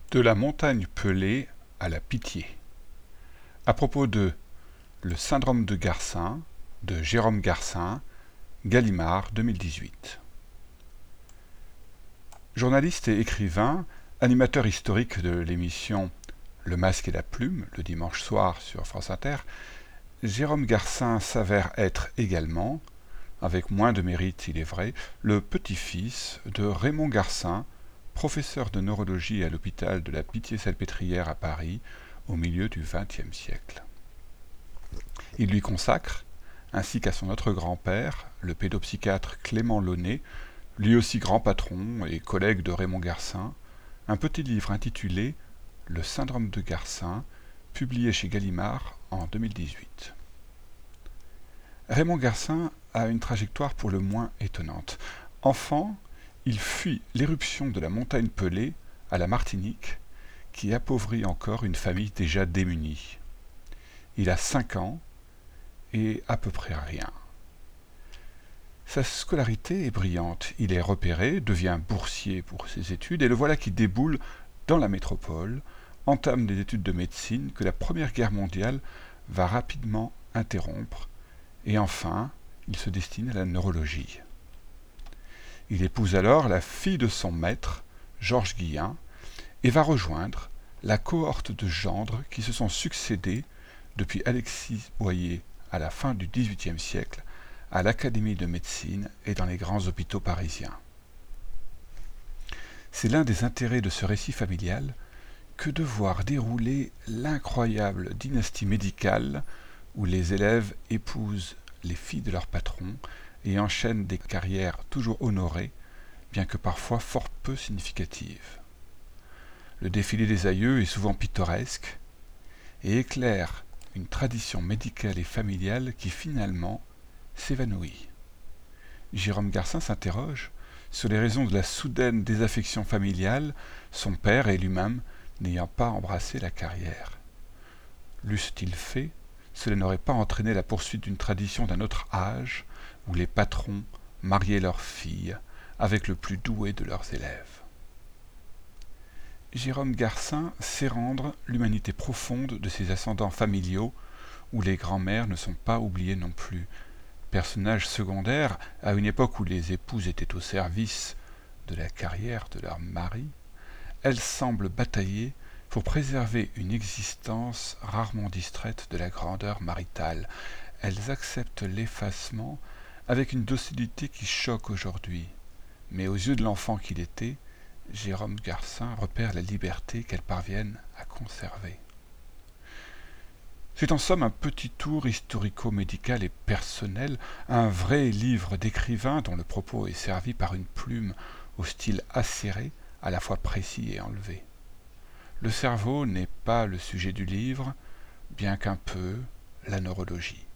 De la montagne Pelée à la pitié. À propos de Le syndrome de Garcin, de Jérôme Garcin, Gallimard 2018. Journaliste et écrivain, animateur historique de l'émission Le Masque et la Plume, le dimanche soir sur France Inter, Jérôme Garcin s'avère être également, avec moins de mérite il est vrai, le petit-fils de Raymond Garcin, professeur de neurologie à l'hôpital de la Pitié-Salpêtrière à Paris au milieu du XXe siècle. Il lui consacre, ainsi qu'à son autre grand-père, le pédopsychiatre Clément Launay, lui aussi grand patron et collègue de Raymond Garcin, un petit livre intitulé Le syndrome de Garcin, publié chez Gallimard en 2018. Raymond Garcin a une trajectoire pour le moins étonnante. Enfant, il fuit l'éruption de la montagne Pelée à la Martinique, qui appauvrit encore une famille déjà démunie. Il a 5 ans et à peu près rien. Sa scolarité est brillante. Il est repéré, devient boursier pour ses études, et le voilà qui déboule dans la métropole, entame des études de médecine que la Première Guerre mondiale va rapidement interrompre, et enfin, il se destine à la neurologie. Il épouse alors la fille de son maître, Georges Guillain, et va rejoindre la cohorte de gendres qui se sont succédés depuis Alexis Boyer à la fin du XVIIIe siècle à l'Académie de médecine et dans les grands hôpitaux parisiens. C'est l'un des intérêts de ce récit familial que de voir dérouler l'incroyable dynastie médicale où les élèves épousent les filles de leur patron et enchaînent des carrières toujours honorées, bien que parfois fort peu significatives. Le défilé des aïeux est souvent pittoresque et éclaire une tradition médicale et familiale qui finalement s'évanouit. Jérôme Garcin s'interroge sur les raisons de la soudaine désaffection familiale, son père et lui-même n'ayant pas embrassé la carrière. L'eussent-ils fait, cela n'aurait pas entraîné la poursuite d'une tradition d'un autre âge, où les patrons mariaient leurs filles avec le plus doué de leurs élèves. Jérôme Garcin sait rendre l'humanité profonde de ses ascendants familiaux, où les grands-mères ne sont pas oubliées non plus. Personnages secondaires, à une époque où les épouses étaient au service de la carrière de leur mari, elles semblent batailler pour préserver une existence rarement distraite de la grandeur maritale. Elles acceptent l'effacement avec une docilité qui choque aujourd'hui. Mais aux yeux de l'enfant qu'il était, Jérôme Garcin repère la liberté qu'elles parviennent à conserver. C'est en somme un petit tour historico-médical et personnel, un vrai livre d'écrivain dont le propos est servi par une plume au style acéré, à la fois précis et enlevé. Le cerveau n'est pas le sujet du livre, bien qu'un peu la neurologie.